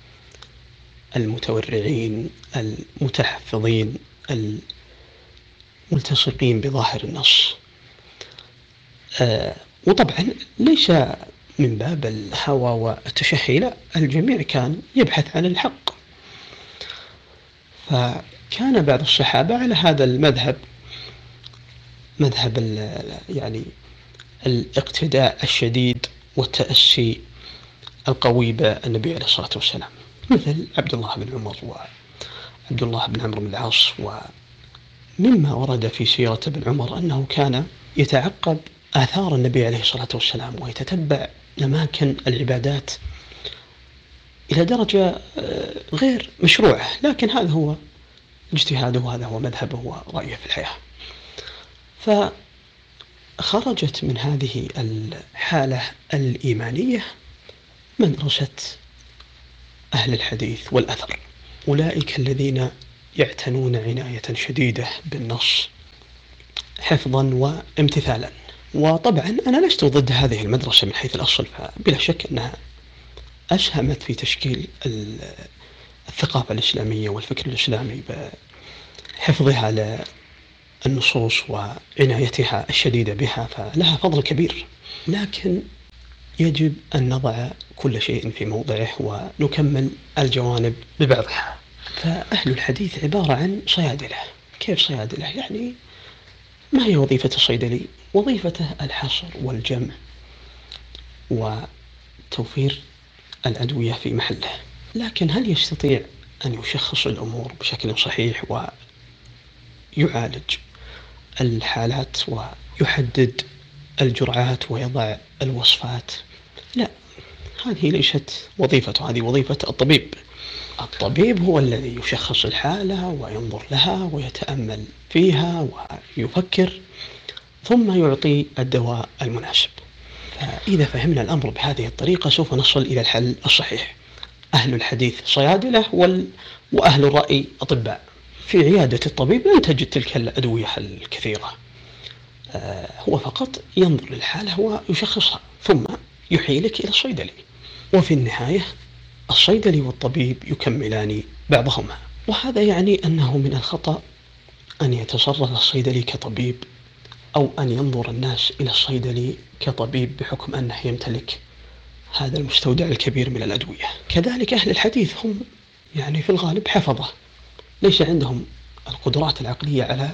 المتورعين المتحفظين الملتصقين بظاهر النص. وطبعا ليس من باب الهوى والتشهي، لا، الجميع كان يبحث عن الحق. فكان بعض الصحابة على هذا المذهب، مذهب يعني الاقتداء الشديد والتأسي القوي بالنبي عليه الصلاة والسلام، مثل عبد الله بن عمر وعبد الله بن عمرو بن العاص. ومما ورد في سيرة ابن عمر أنه كان يتعقب آثار النبي عليه الصلاة والسلام ويتتبع أماكن العبادات إلى درجة غير مشروعة، لكن هذا هو اجتهاده وهذا هو مذهبه ورأيه في الحياة. فخرجت من هذه الحالة الإيمانية مدرسة أهل الحديث والأثر، أولئك الذين يعتنون عناية شديدة بالنص حفظا وامتثالا. وطبعا أنا لست ضد هذه المدرسة من حيث الأصل، فبلا شك أنها أسهمت في تشكيل الثقافة الإسلامية والفكر الإسلامي بحفظها للنصوص وعنايتها الشديدة بها، فلها فضل كبير. لكن يجب أن نضع كل شيء في موضعه ونكمل الجوانب ببعضها. فأهل الحديث عبارة عن صيادلة. كيف صيادلة؟ يعني ما هي وظيفة الصيدلي؟ وظيفته الحصر والجمع وتوفير الأدوية في محله، لكن هل يستطيع أن يشخص الأمور بشكل صحيح ويعالج الحالات ويحدد الجرعات ويضع الوصفات؟ لا، هذه ليست وظيفته، هذه وظيفة الطبيب. الطبيب هو الذي يشخص الحالة وينظر لها ويتأمل فيها ويفكر ثم يعطي الدواء المناسب. فإذا فهمنا الأمر بهذه الطريقة سوف نصل إلى الحل الصحيح. أهل الحديث صيادلة وأهل الرأي أطباء. في عيادة الطبيب لن تجد تلك الأدوية الكثيرة، هو فقط ينظر للحالة ويشخصها ثم يحيلك إلى الصيدلي، وفي النهاية الصيدلي والطبيب يكملان بعضهما. وهذا يعني أنه من الخطأ أن يتصرف الصيدلي كطبيب أو أن ينظر الناس إلى الصيدلي كطبيب بحكم أنه يمتلك هذا المستودع الكبير من الأدوية. كذلك أهل الحديث هم يعني في الغالب حفظة، ليس عندهم القدرات العقلية على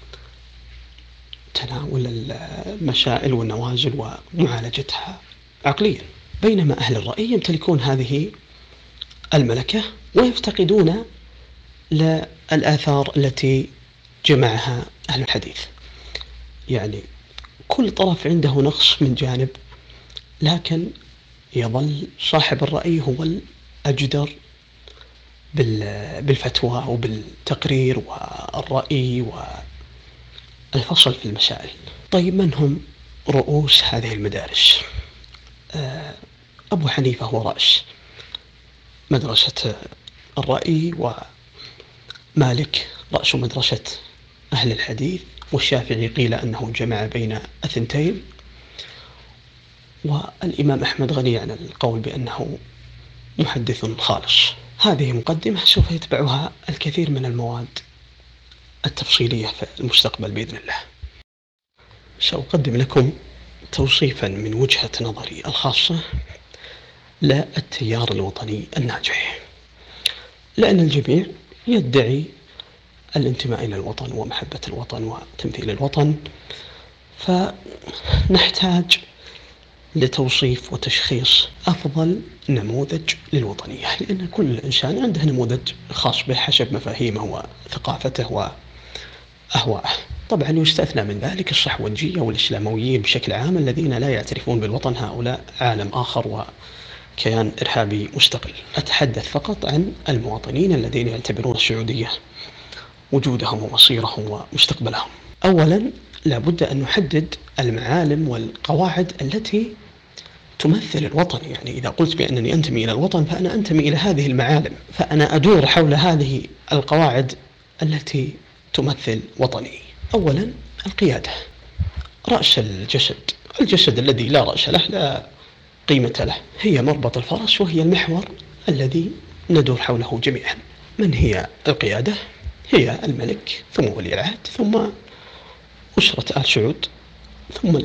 تناول المسائل والنوازل ومعالجتها عقليا، بينما أهل الرأي يمتلكون هذه الملكة ويفتقدون للآثار التي جمعها أهل الحديث. يعني كل طرف عنده نقص من جانب، لكن يظل صاحب الرأي هو الأجدر بالفتوى وبالتقرير والرأي والفصل في المسائل. طيب من هم رؤوس هذه المدارس؟ أبو حنيفة هو رأس مدرسة الرأي، ومالك رأس مدرسة أهل الحديث، والشافعي قيل أنه جمع بين الثنتين، والإمام أحمد غني عن القول بأنه محدث خالص. هذه مقدمة سوف يتبعها الكثير من المواد التفصيلية في المستقبل بإذن الله. سأقدم لكم توصيفا من وجهة نظري الخاصة للتيار الوطني الناجح، لأن الجميع يدعي الانتماء إلى الوطن ومحبة الوطن وتمثيل الوطن، فنحتاج لتوصيف وتشخيص أفضل نموذج للوطنية، لأن كل إنسان عنده نموذج خاص به حسب مفاهيمه وثقافته وأهواءه. طبعا يستثنى من ذلك الصحوجية والإسلامويين بشكل عام الذين لا يعترفون بالوطن، هؤلاء عالم آخر وكيان إرهابي مستقل. أتحدث فقط عن المواطنين الذين يعتبرون السعودية وجودهم ومصيرهم ومستقبلهم. أولا لابد أن نحدد المعالم والقواعد التي تمثل الوطن. يعني إذا قلت بأنني أنتمي إلى الوطن فأنا أنتمي إلى هذه المعالم، فأنا أدور حول هذه القواعد التي تمثل وطني. أولا القيادة، رأس الجسد الذي لا رأس له لا قيمة له، هي مربط الفرس وهي المحور الذي ندور حوله جميعا. من هي القيادة؟ هي الملك، ثم ولي العهد، ثم أسرة آل سعود، ثم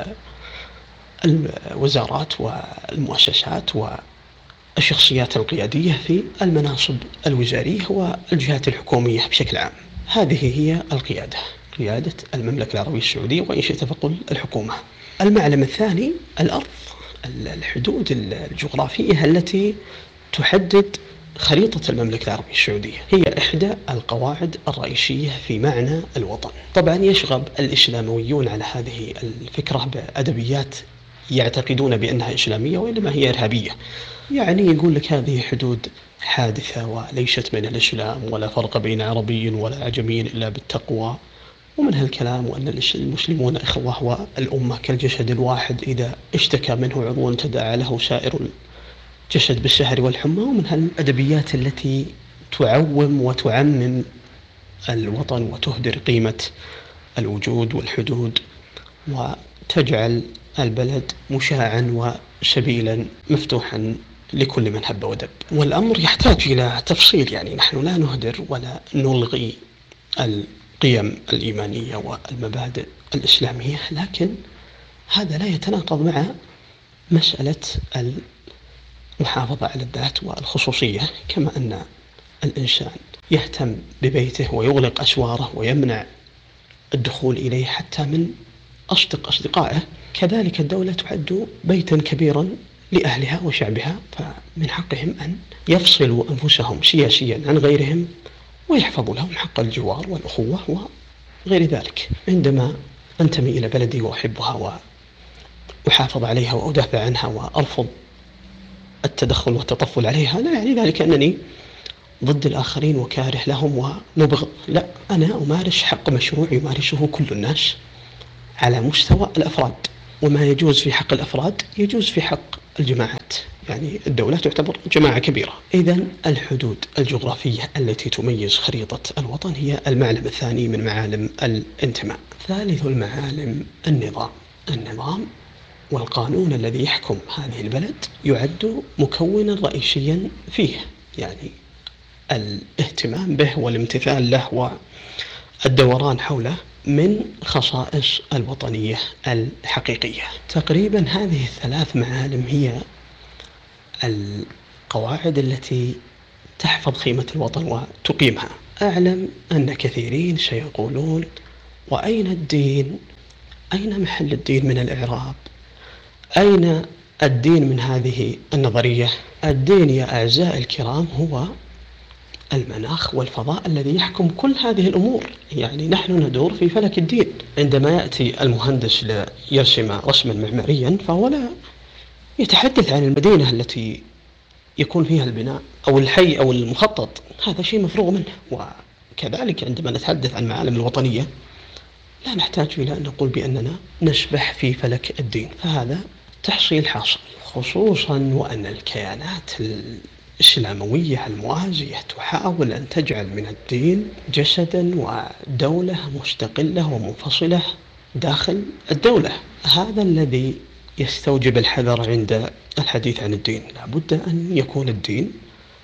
الوزارات والمؤسسات والشخصيات القيادية في المناصب الوزارية والجهات الحكومية بشكل عام. هذه هي القيادة، قيادة المملكة العربية السعودية، وإن شئت فقل الحكومة. المعلم الثاني الأرض، الحدود الجغرافية التي تحدد خريطة المملكة العربية السعودية، هي إحدى القواعد الرئيسية في معنى الوطن. طبعا يشغب الإسلامويون على هذه الفكرة بأدبيات يعتقدون بأنها إسلامية وإنما هي إرهابية. يعني يقول لك هذه حدود حادثة وليست من الإسلام، ولا فرق بين عربي ولا عجمي إلا بالتقوى، ومن هالكلام، وأن المسلمون إخوة والأمة كالجسد الواحد، إذا اشتكى منه عضو تداعى له سائر الجسد بالسهر والحمى. ومن هالأدبيات التي تعوم وتعمم الوطن وتهدر قيمة الوجود والحدود، وتجعل البلد مشاعا وسبيلا مفتوحا لكل من هب ودب. والأمر يحتاج إلى تفصيل، يعني نحن لا نهدر ولا نلغي القيم الإيمانية والمبادئ الإسلامية، لكن هذا لا يتناقض مع مسألة المحافظة على الذات والخصوصية. كما أن الإنسان يهتم ببيته ويغلق أسواره ويمنع الدخول إليه حتى من أصدقائه، كذلك الدولة تعد بيتا كبيرا لأهلها وشعبها، فمن حقهم أن يفصلوا أنفسهم سياسيا عن غيرهم ويحفظوا لهم حق الجوار والأخوة وغير ذلك. عندما أنتمي إلى بلدي وأحبها وأحافظ عليها وأدافع عنها وأرفض التدخل والتطفل عليها، لا يعني ذلك أنني ضد الآخرين وكاره لهم ومبغض، لا، أنا أمارس حق مشروع يمارسه كل الناس على مستوى الأفراد، وما يجوز في حق الأفراد يجوز في حق الجماعات. يعني الدولة تعتبر جماعة كبيرة. إذن الحدود الجغرافية التي تميز خريطة الوطن هي المعلم الثاني من معالم الانتماء. ثالث المعالم النظام والقانون الذي يحكم هذه البلد يعد مكونا رئيسيا فيه، يعني الاهتمام به والامتثال له والدوران حوله من خصائص الوطنية الحقيقية. تقريبا هذه الثلاث معالم هي القواعد التي تحفظ قيمة الوطن وتقيمها. أعلم أن كثيرين سيقولون: وأين الدين؟ أين محل الدين من الإعراب؟ أين الدين من هذه النظرية؟ الدين يا أعزائي الكرام هو المناخ والفضاء الذي يحكم كل هذه الأمور. يعني نحن ندور في فلك الدين. عندما يأتي المهندس ليرسم رسما معماريا فهو لا يتحدث عن المدينة التي يكون فيها البناء أو الحي أو المخطط، هذا شيء مفروغ منه. وكذلك عندما نتحدث عن معالم الوطنية لا نحتاج إلى أن نقول بأننا نسبح في فلك الدين، فهذا تحصيل حاصل، خصوصا وأن الكيانات الإسلاموية الموازية تحاول أن تجعل من الدين جسدا ودولة مستقلة ومنفصلة داخل الدولة. هذا الذي يستوجب الحذر عند الحديث عن الدين. لابد أن يكون الدين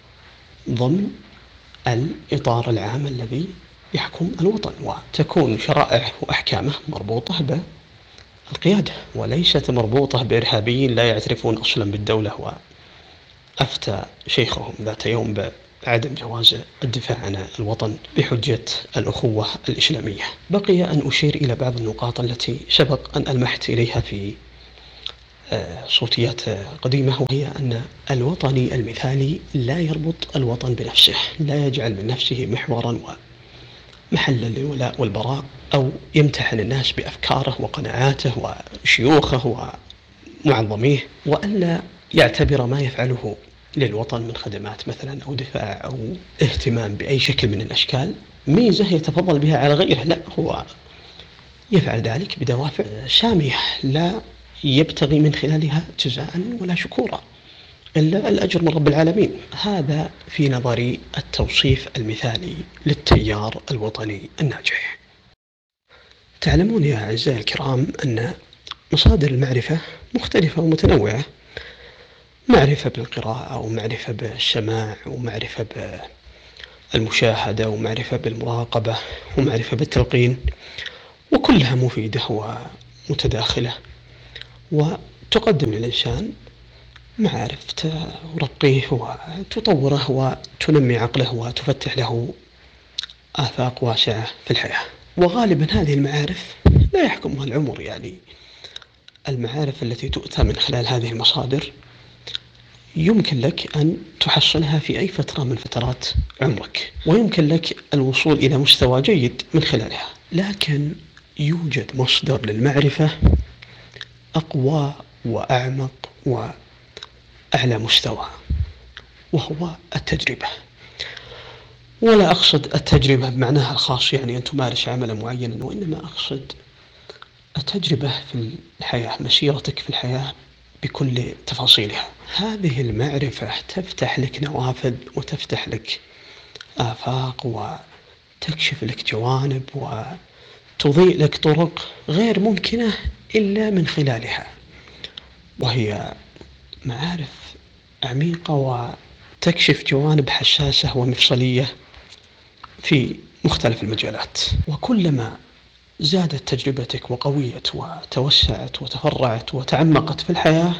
ضمن الإطار العام الذي يحكم الوطن، وتكون شرائعه وأحكامه مربوطة بالقيادة وليست مربوطة بإرهابيين لا يعترفون أصلا بالدولة. وأفتى شيخهم ذات يوم بعدم جواز الدفاع عن الوطن بحجة الأخوة الإسلامية. بقي أن أشير إلى بعض النقاط التي سبق أن ألمحت إليها في صوتيات قديمة، وهي أن الوطني المثالي لا يربط الوطن بنفسه، لا يجعل من نفسه محورا ومحلا للولاء والبراء، أو يمتحن الناس بأفكاره وقناعاته وشيوخه ومعظميه، وألا يعتبر ما يفعله للوطن من خدمات مثلا أو دفاع أو اهتمام بأي شكل من الأشكال ميزة يتفضل بها على غيره. لا، هو يفعل ذلك بدوافع سامية لا يبتغي من خلالها جزاء ولا شكورا إلا الأجر من رب العالمين. هذا في نظري التوصيف المثالي للتيار الوطني الناجح. تعلمون يا أعزائي الكرام أن مصادر المعرفة مختلفة ومتنوعة، معرفة بالقراءة ومعرفة بالسماع ومعرفة بالمشاهدة ومعرفة بالمراقبة ومعرفة بالتلقين، وكلها مفيدة ومتداخلة وتقدم للإنسان معارف ترقيه وتطوره وتنمي عقله وتفتح له آفاق واسعة في الحياة. وغالبا هذه المعارف لا يحكمها العمر، يعني المعارف التي تؤتى من خلال هذه المصادر يمكن لك أن تحصلها في أي فترة من فترات عمرك، ويمكن لك الوصول إلى مستوى جيد من خلالها. لكن يوجد مصدر للمعرفة أقوى وأعمق وأعلى مستوى، وهو التجربة. ولا أقصد التجربة بمعناها الخاص، يعني أن تمارس عملا معينا، وإنما أقصد التجربة في الحياة، مسيرتك في الحياة بكل تفاصيلها. هذه المعرفة تفتح لك نوافذ وتفتح لك آفاق وتكشف لك جوانب وتضيء لك طرق غير ممكنة إلا من خلالها، وهي معارف عميقة وتكشف جوانب حساسة ومفصلية في مختلف المجالات. وكلما زادت تجربتك وقويت وتوسعت وتفرعت وتعمقت في الحياة،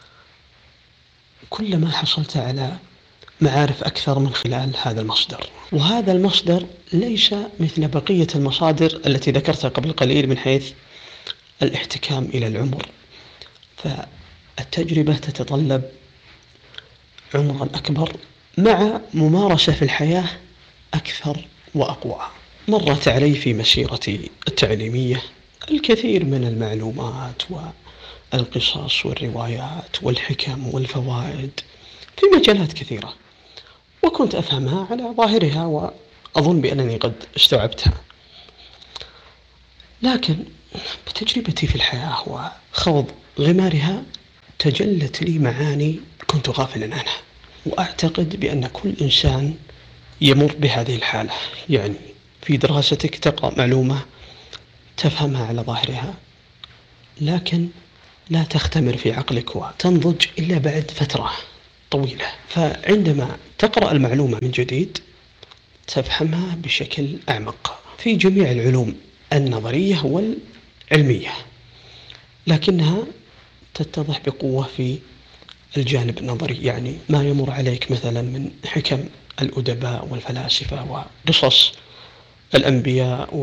كلما حصلت على معارف أكثر من خلال هذا المصدر. وهذا المصدر ليس مثل بقية المصادر التي ذكرتها قبل قليل من حيث الاحتكام إلى العمر، فالتجربة تتطلب عمرا أكبر مع ممارسة في الحياة أكثر وأقوى. مرت علي في مسيرتي التعليمية الكثير من المعلومات والقصص والروايات والحكم والفوائد في مجالات كثيرة، وكنت أفهمها على ظاهرها وأظن بأنني قد استوعبتها، لكن بتجربتي في الحياة وخوض غمارها تجلت لي معاني كنت غافلا عنها. وأعتقد بأن كل إنسان يمر بهذه الحالة، يعني في دراستك تقرأ معلومة تفهمها على ظاهرها، لكن لا تختمر في عقلك وتنضج إلا بعد فترة طويلة. فعندما تقرأ المعلومة من جديد تفهمها بشكل أعمق في جميع العلوم النظرية والعلمية، لكنها تتضح بقوة في الجانب النظري، يعني ما يمر عليك مثلا من حكم الأدباء والفلاسفة وقصص الأنبياء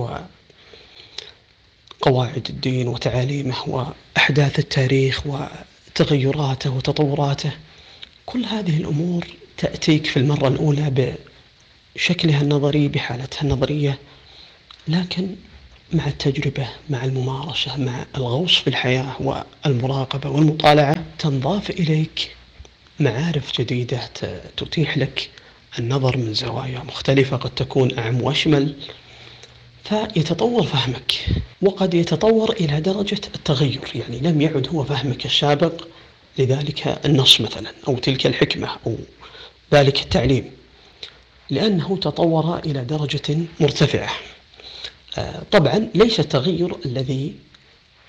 وقواعد الدين وتعاليمه وأحداث التاريخ وتغيراته وتطوراته، كل هذه الأمور تأتيك في المرة الأولى بشكلها النظري بحالتها النظرية، لكن مع التجربة، مع الممارسة، مع الغوص في الحياة والمراقبة والمطالعة تنضاف إليك معارف جديدة تتيح لك النظر من زوايا مختلفة قد تكون أعم وأشمل، فيتطور فهمك، وقد يتطور إلى درجة التغير، يعني لم يعد هو فهمك السابق لذلك النص مثلا أو تلك الحكمة أو ذلك التعليم، لأنه تطور إلى درجة مرتفعة. طبعا ليس التغير الذي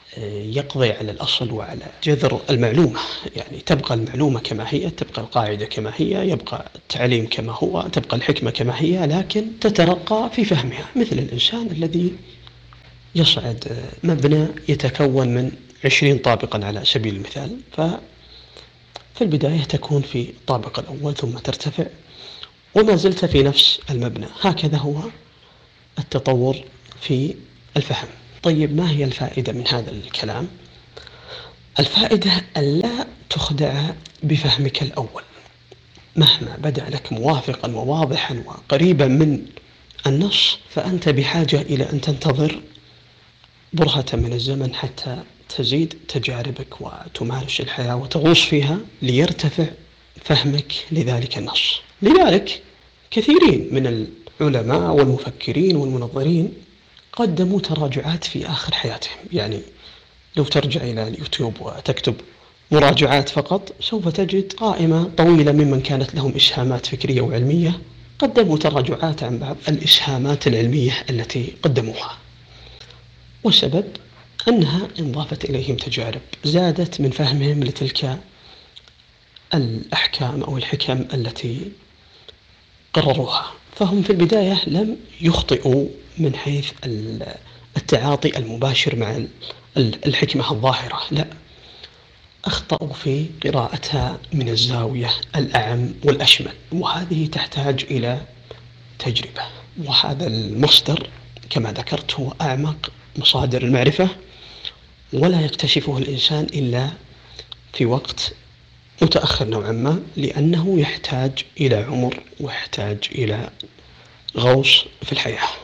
يقضي على الأصل وعلى جذر المعلومة. يعني تبقى المعلومة كما هي، تبقى القاعدة كما هي، يبقى التعليم كما هو، تبقى الحكمة كما هي، لكن تترقى في فهمها، مثل الإنسان الذي يصعد مبنى يتكون من 20 طابقا على سبيل المثال، ففي البداية تكون في الطابق الأول ثم ترتفع وما زلت في نفس المبنى. هكذا هو التطور في الفهم. طيب ما هي الفائدة من هذا الكلام؟ الفائدة ألا تخدع بفهمك الأول، مهما بدأ لك موافقا وواضحا وقريبا من النص، فأنت بحاجة إلى أن تنتظر برهة من الزمن حتى تزيد تجاربك وتمارس الحياة وتغوص فيها ليرتفع فهمك لذلك النص. لذلك كثيرين من العلماء والمفكرين والمنظرين قدموا تراجعات في آخر حياتهم. يعني لو ترجع إلى اليوتيوب وتكتب مراجعات فقط سوف تجد قائمة طويلة ممن كانت لهم إسهامات فكرية وعلمية قدموا تراجعات عن بعض الإسهامات العلمية التي قدموها، والسبب أنها انضافت إليهم تجارب زادت من فهمهم لتلك الأحكام أو الحكم التي قرروها. فهم في البداية لم يخطئوا من حيث التعاطي المباشر مع الحكمة الظاهرة، لا، أخطأوا في قراءتها من الزاوية الأعم والأشمل، وهذه تحتاج إلى تجربة. وهذا المصدر كما ذكرت هو أعمق مصادر المعرفة، ولا يكتشفه الإنسان إلا في وقت متأخر نوعا ما، لأنه يحتاج إلى عمر ويحتاج إلى غوص في الحياة.